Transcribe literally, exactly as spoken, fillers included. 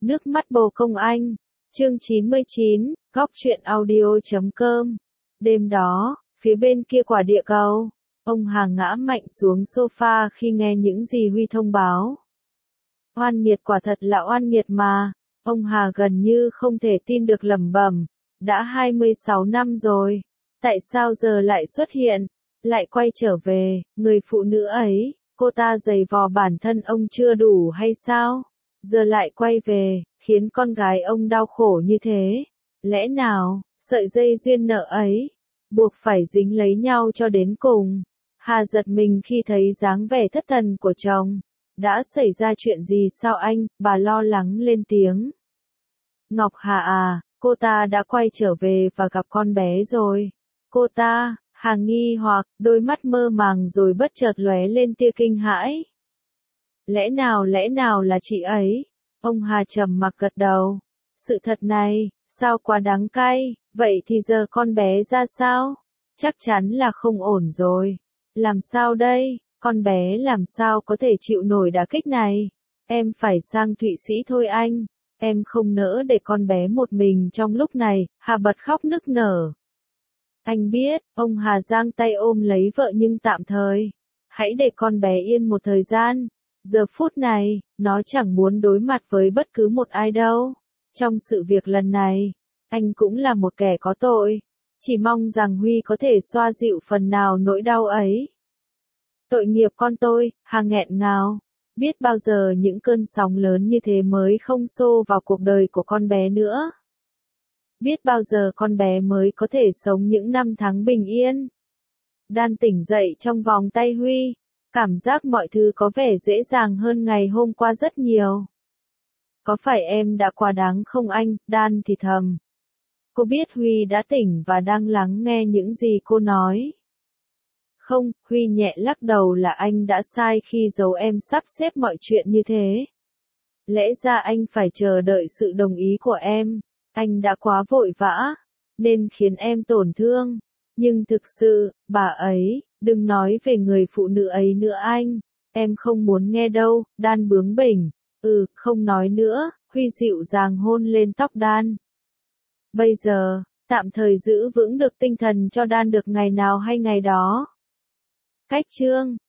Nước mắt bồ công anh. Chương chín mươi chín, góc truyện audio chấm com. Đêm đó, phía bên kia quả địa cầu, ông Hà ngã mạnh xuống sofa khi nghe những gì Huy thông báo. Oan nghiệt, quả thật là oan nghiệt mà. Ông Hà gần như không thể tin được, lẩm bẩm. Đã hai mươi sáu năm rồi. Tại sao giờ lại xuất hiện? Lại quay trở về? Người phụ nữ ấy, cô ta giày vò bản thân ông chưa đủ hay sao? Giờ lại quay về, khiến con gái ông đau khổ như thế. Lẽ nào, sợi dây duyên nợ ấy, buộc phải dính lấy nhau cho đến cùng? Hà giật mình khi thấy dáng vẻ thất thần của chồng. Đã xảy ra chuyện gì sao anh? Bà lo lắng lên tiếng. Ngọc Hà à, cô ta đã quay trở về và gặp con bé rồi. Cô ta, Hà nghi hoặc, đôi mắt mơ màng rồi bất chợt lóe lên tia kinh hãi. Lẽ nào lẽ nào là chị ấy? Ông Hà trầm mặc gật đầu. Sự thật này, sao quá đắng cay, vậy thì giờ con bé ra sao? Chắc chắn là không ổn rồi. Làm sao đây? Con bé làm sao có thể chịu nổi đả kích này? Em phải sang Thụy Sĩ thôi anh. Em không nỡ để con bé một mình trong lúc này. Hà bật khóc nức nở. Anh biết, ông Hà giang tay ôm lấy vợ nhưng tạm thời. Hãy để con bé yên một thời gian. Giờ phút này, nó chẳng muốn đối mặt với bất cứ một ai đâu. Trong sự việc lần này, anh cũng là một kẻ có tội. Chỉ mong rằng Huy có thể xoa dịu phần nào nỗi đau ấy. Tội nghiệp con tôi, Hà nghẹn ngào. Biết bao giờ những cơn sóng lớn như thế mới không xô vào cuộc đời của con bé nữa. Biết bao giờ con bé mới có thể sống những năm tháng bình yên. Đan tỉnh dậy trong vòng tay Huy. Cảm giác mọi thứ có vẻ dễ dàng hơn ngày hôm qua rất nhiều. Có phải em đã quá đáng không anh? Đan thì thầm. Cô biết Huy đã tỉnh và đang lắng nghe những gì cô nói. Không, Huy nhẹ lắc đầu, là anh đã sai khi giấu em sắp xếp mọi chuyện như thế. Lẽ ra anh phải chờ đợi sự đồng ý của em. Anh đã quá vội vã, nên khiến em tổn thương. Nhưng thực sự, bà ấy, đừng nói về người phụ nữ ấy nữa anh. Em không muốn nghe đâu. Đan bướng bỉnh. Ừ, không nói nữa. Huy dịu dàng hôn lên tóc Đan. Bây giờ, tạm thời giữ vững được tinh thần cho Đan được ngày nào hay ngày đó. Cách chương